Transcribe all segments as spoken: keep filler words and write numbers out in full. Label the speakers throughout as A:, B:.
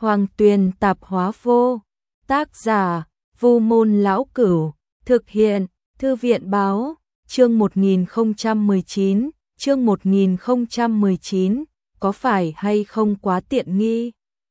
A: Hoàng Tuyền tạp hóa vô. Tác giả: Vu Môn Lão Cửu. Thực hiện: Thư viện báo. Chương một nghìn không trăm mười chín, chương một nghìn không trăm mười chín, có phải hay không quá tiện nghi?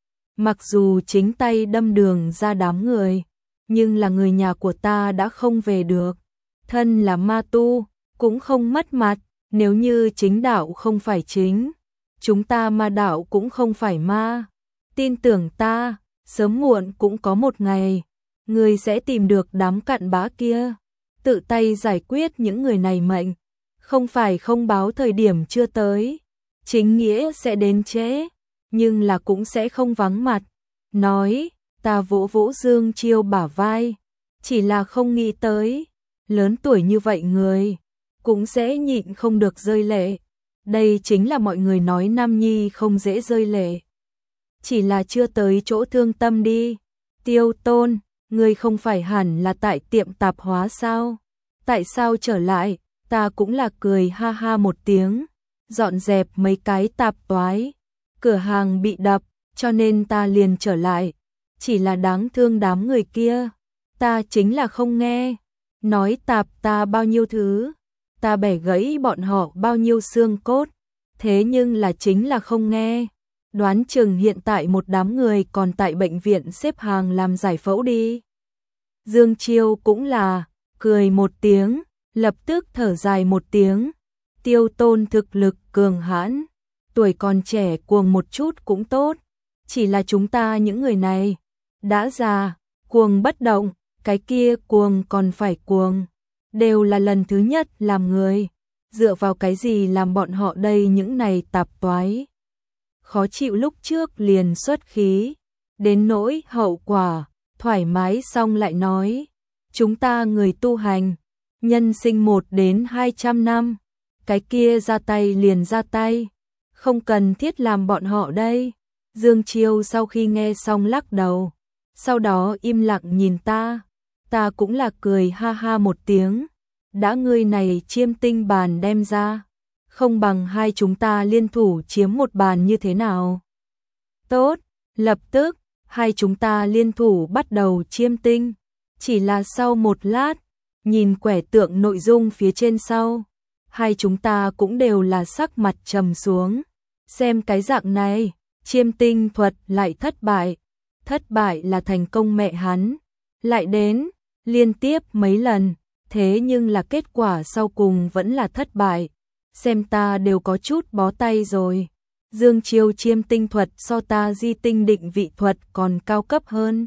A: Mặc dù chính tay đâm đường ra đám người, nhưng là người nhà của ta đã không về được. Thân là ma tu, cũng không mất mặt, nếu như chính đạo không phải chính, chúng ta ma đạo cũng không phải ma. Tin tưởng ta, sớm muộn cũng có một ngày, người sẽ tìm được đám cặn bã kia, tự tay giải quyết những người này mệnh. Không phải không báo thời điểm chưa tới, chính nghĩa sẽ đến trễ, nhưng là cũng sẽ không vắng mặt. Nói, ta vỗ vỗ Dương Chiêu bả vai, chỉ là không nghĩ tới, lớn tuổi như vậy người, cũng sẽ nhịn không được rơi lệ. Đây chính là mọi người nói nam nhi không dễ rơi lệ. Chỉ là chưa tới chỗ thương tâm đi. Tiêu Tôn, ngươi không phải hẳn là tại tiệm tạp hóa sao? Tại sao trở lại? Ta cũng là cười ha ha một tiếng, dọn dẹp mấy cái tạp toái. Cửa hàng bị đập, cho nên ta liền trở lại. Chỉ là đáng thương đám người kia, ta chính là không nghe. Nói tạp ta bao nhiêu thứ, ta bẻ gãy bọn họ bao nhiêu xương cốt, thế nhưng là chính là không nghe. Đoán chừng hiện tại một đám người còn tại bệnh viện xếp hàng làm giải phẫu đi. Dương Chiêu cũng là, cười một tiếng, lập tức thở dài một tiếng. Tiêu Tôn thực lực cường hãn, tuổi còn trẻ cuồng một chút cũng tốt. Chỉ là chúng ta những người này, đã già, cuồng bất động, cái kia cuồng còn phải cuồng. Đều là lần thứ nhất làm người, dựa vào cái gì làm bọn họ đây những này tạp toái. Khó chịu lúc trước liền xuất khí, đến nỗi hậu quả, thoải mái xong lại nói. Chúng ta người tu hành, nhân sinh một đến hai trăm năm, cái kia ra tay liền ra tay, không cần thiết làm bọn họ đây. Dương Chiêu sau khi nghe xong lắc đầu, sau đó im lặng nhìn ta, ta cũng là cười ha ha một tiếng. Đã ngươi này chiêm tinh bàn đem ra, không bằng hai chúng ta liên thủ chiếm một bàn như thế nào? Tốt, lập tức, hai chúng ta liên thủ bắt đầu chiêm tinh. Chỉ là sau một lát, nhìn quẻ tượng nội dung phía trên sau, hai chúng ta cũng đều là sắc mặt trầm xuống. Xem cái dạng này, chiêm tinh thuật lại thất bại. Thất bại là thành công mẹ hắn. Lại đến, liên tiếp mấy lần, thế nhưng là kết quả sau cùng vẫn là thất bại. Xem ta đều có chút bó tay rồi. Dương Chiêu chiêm tinh thuật so ta di tinh định vị thuật còn cao cấp hơn.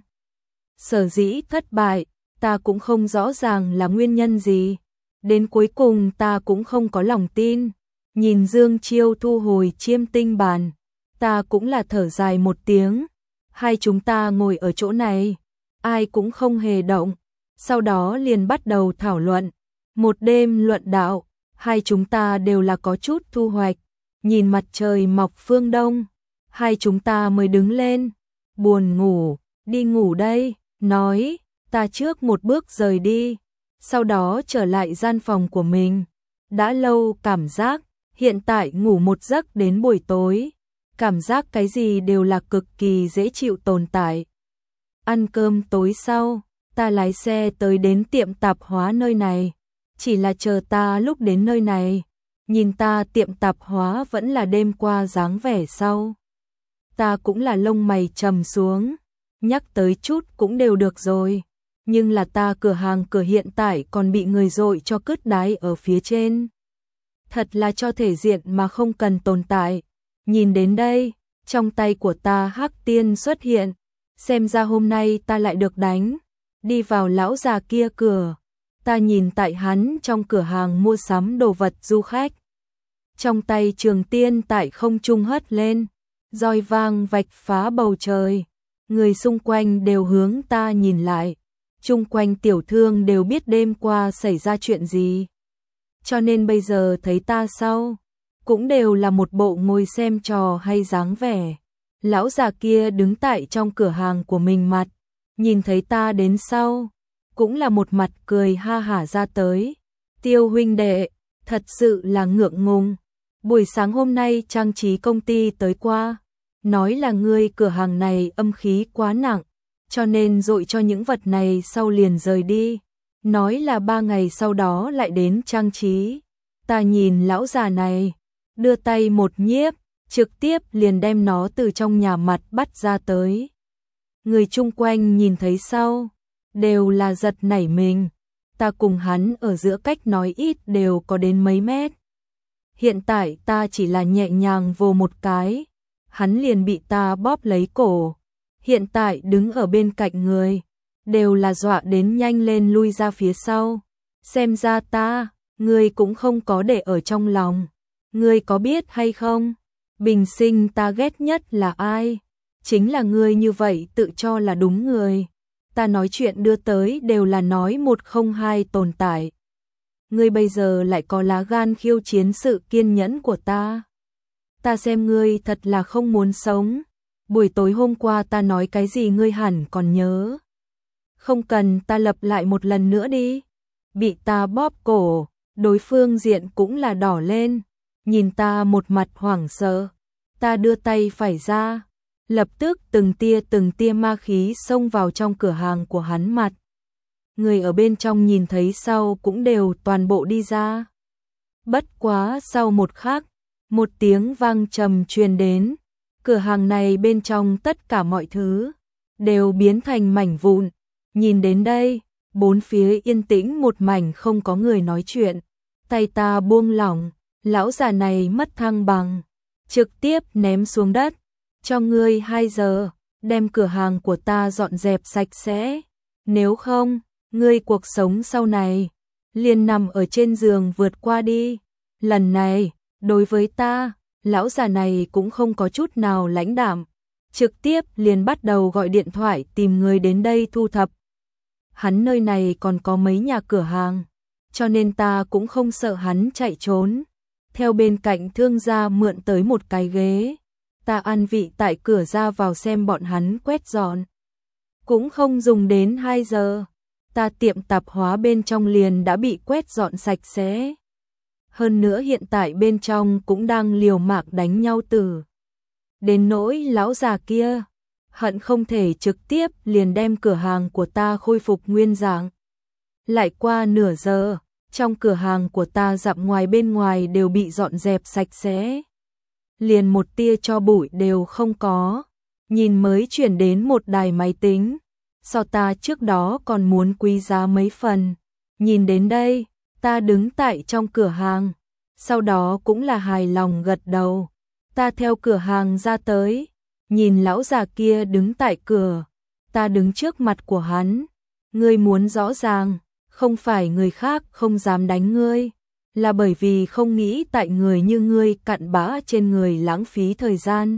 A: Sở dĩ thất bại, ta cũng không rõ ràng là nguyên nhân gì. Đến cuối cùng ta cũng không có lòng tin. Nhìn Dương Chiêu thu hồi chiêm tinh bàn, ta cũng là thở dài một tiếng. Hai chúng ta ngồi ở chỗ này, ai cũng không hề động. Sau đó liền bắt đầu thảo luận. Một đêm luận đạo, hai chúng ta đều là có chút thu hoạch. Nhìn mặt trời mọc phương đông, hai chúng ta mới đứng lên. Buồn ngủ, đi ngủ đây. Nói, ta trước một bước rời đi, sau đó trở lại gian phòng của mình. Đã lâu cảm giác, hiện tại ngủ một giấc đến buổi tối, cảm giác cái gì đều là cực kỳ dễ chịu tồn tại. Ăn cơm tối sau, ta lái xe tới đến tiệm tạp hóa nơi này. Chỉ là chờ ta lúc đến nơi này, nhìn ta tiệm tạp hóa vẫn là đêm qua dáng vẻ sau. Ta cũng là lông mày trầm xuống, nhắc tới chút cũng đều được rồi. Nhưng là ta cửa hàng cửa hiện tại còn bị người dội cho cứt đáy ở phía trên. Thật là cho thể diện mà không cần tồn tại. Nhìn đến đây, trong tay của ta hắc tiên xuất hiện. Xem ra hôm nay ta lại được đánh. Đi vào lão già kia cửa. Ta nhìn tại hắn trong cửa hàng mua sắm đồ vật du khách. Trong tay trường tiên tại không trung hất lên, roi vang vạch phá bầu trời. Người xung quanh đều hướng ta nhìn lại. Chung quanh tiểu thương đều biết đêm qua xảy ra chuyện gì. Cho nên bây giờ thấy ta sau, cũng đều là một bộ ngồi xem trò hay dáng vẻ. Lão già kia đứng tại trong cửa hàng của mình mặt, nhìn thấy ta đến sau, cũng là một mặt cười ha hả ra tới. Tiêu huynh đệ, thật sự là ngượng ngùng. Buổi sáng hôm nay trang trí công ty tới qua, nói là ngươi cửa hàng này âm khí quá nặng, cho nên dội cho những vật này sau liền rời đi, nói là ba ngày sau đó lại đến trang trí. Ta nhìn lão già này, đưa tay một nhiếp, trực tiếp liền đem nó từ trong nhà mặt bắt ra tới. Người chung quanh nhìn thấy sau, đều là giật nảy mình. Ta cùng hắn ở giữa cách nói ít đều có đến mấy mét. Hiện tại ta chỉ là nhẹ nhàng vồ một cái, hắn liền bị ta bóp lấy cổ. Hiện tại đứng ở bên cạnh người, đều là dọa đến nhanh lên lui ra phía sau. Xem ra ta, ngươi cũng không có để ở trong lòng. Ngươi có biết hay không, bình sinh ta ghét nhất là ai? Chính là ngươi như vậy tự cho là đúng người. Ta nói chuyện đưa tới đều là nói một không hai tồn tại. Ngươi bây giờ lại có lá gan khiêu chiến sự kiên nhẫn của ta. Ta xem ngươi thật là không muốn sống. Buổi tối hôm qua ta nói cái gì ngươi hẳn còn nhớ. Không cần ta lặp lại một lần nữa đi. Bị ta bóp cổ, đối phương diện cũng là đỏ lên, nhìn ta một mặt hoảng sợ. Ta đưa tay phải ra, lập tức từng tia từng tia ma khí xông vào trong cửa hàng của hắn mặt. Người ở bên trong nhìn thấy sau cũng đều toàn bộ đi ra. Bất quá sau một khắc, một tiếng vang trầm truyền đến, cửa hàng này bên trong tất cả mọi thứ đều biến thành mảnh vụn. Nhìn đến đây, bốn phía yên tĩnh một mảnh không có người nói chuyện. Tay ta buông lỏng, lão già này mất thăng bằng, trực tiếp ném xuống đất. Cho ngươi hai giờ, đem cửa hàng của ta dọn dẹp sạch sẽ. Nếu không, ngươi cuộc sống sau này liền nằm ở trên giường vượt qua đi. Lần này, đối với ta, lão già này cũng không có chút nào lãnh đạm, trực tiếp liền bắt đầu gọi điện thoại tìm người đến đây thu thập. Hắn nơi này còn có mấy nhà cửa hàng, cho nên ta cũng không sợ hắn chạy trốn. Theo bên cạnh thương gia mượn tới một cái ghế, ta an vị tại cửa ra vào xem bọn hắn quét dọn. Cũng không dùng đến hai giờ, ta tiệm tạp hóa bên trong liền đã bị quét dọn sạch sẽ. Hơn nữa hiện tại bên trong cũng đang liều mạng đánh nhau tử. Đến nỗi lão già kia, hận không thể trực tiếp liền đem cửa hàng của ta khôi phục nguyên dạng. Lại qua nửa giờ, trong cửa hàng của ta dặm ngoài bên ngoài đều bị dọn dẹp sạch sẽ. Liền một tia cho bụi đều không có. Nhìn mới chuyển đến một đài máy tính, so ta trước đó còn muốn quý giá mấy phần. Nhìn đến đây, ta đứng tại trong cửa hàng, sau đó cũng là hài lòng gật đầu. Ta theo cửa hàng ra tới, nhìn lão già kia đứng tại cửa, ta đứng trước mặt của hắn. Ngươi muốn rõ ràng, không phải người khác không dám đánh ngươi, là bởi vì không nghĩ tại người như ngươi cặn bã trên người lãng phí thời gian.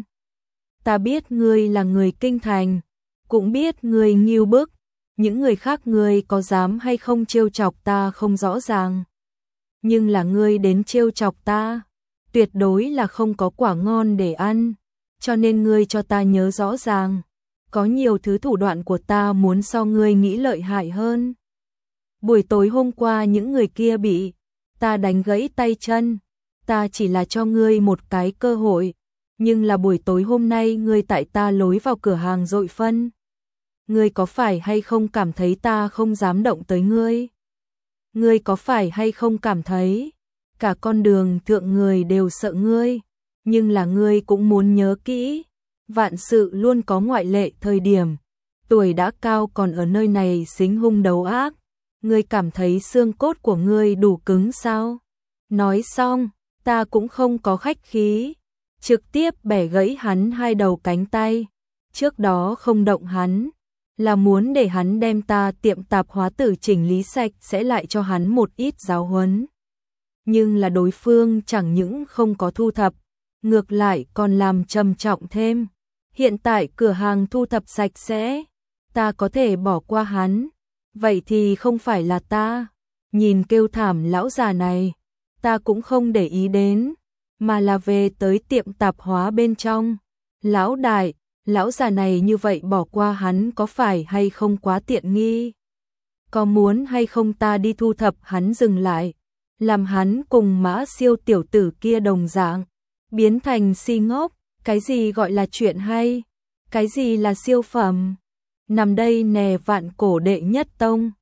A: Ta biết ngươi là người kinh thành, cũng biết ngươi nghiêu bức, những người khác ngươi có dám hay không trêu chọc ta không rõ ràng. Nhưng là ngươi đến trêu chọc ta, tuyệt đối là không có quả ngon để ăn, cho nên ngươi cho ta nhớ rõ ràng, có nhiều thứ thủ đoạn của ta muốn so ngươi nghĩ lợi hại hơn. Buổi tối hôm qua những người kia bị ta đánh gãy tay chân, ta chỉ là cho ngươi một cái cơ hội, nhưng là buổi tối hôm nay ngươi tại ta lối vào cửa hàng dội phân. Ngươi có phải hay không cảm thấy ta không dám động tới ngươi? Ngươi có phải hay không cảm thấy cả con đường thượng người đều sợ ngươi, nhưng là ngươi cũng muốn nhớ kỹ, vạn sự luôn có ngoại lệ thời điểm, tuổi đã cao còn ở nơi này xính hung đầu ác, ngươi cảm thấy xương cốt của ngươi đủ cứng sao? Nói xong, ta cũng không có khách khí, trực tiếp bẻ gãy hắn hai đầu cánh tay, trước đó không động hắn, là muốn để hắn đem ta tiệm tạp hóa tử chỉnh lý sạch sẽ lại cho hắn một ít giáo huấn. Nhưng là đối phương chẳng những không có thu thập, ngược lại còn làm trầm trọng thêm. Hiện tại cửa hàng thu thập sạch sẽ, ta có thể bỏ qua hắn, vậy thì không phải là ta. Nhìn kêu thảm lão già này, ta cũng không để ý đến, mà là về tới tiệm tạp hóa bên trong. Lão đại, lão già này như vậy bỏ qua hắn có phải hay không quá tiện nghi? Có muốn hay không ta đi thu thập hắn dừng lại, làm hắn cùng Mã Siêu tiểu tử kia đồng dạng, biến thành si ngốc, Cái gì gọi là chuyện hay? Cái gì là siêu phẩm? Nằm đây nè vạn cổ đệ nhất tông.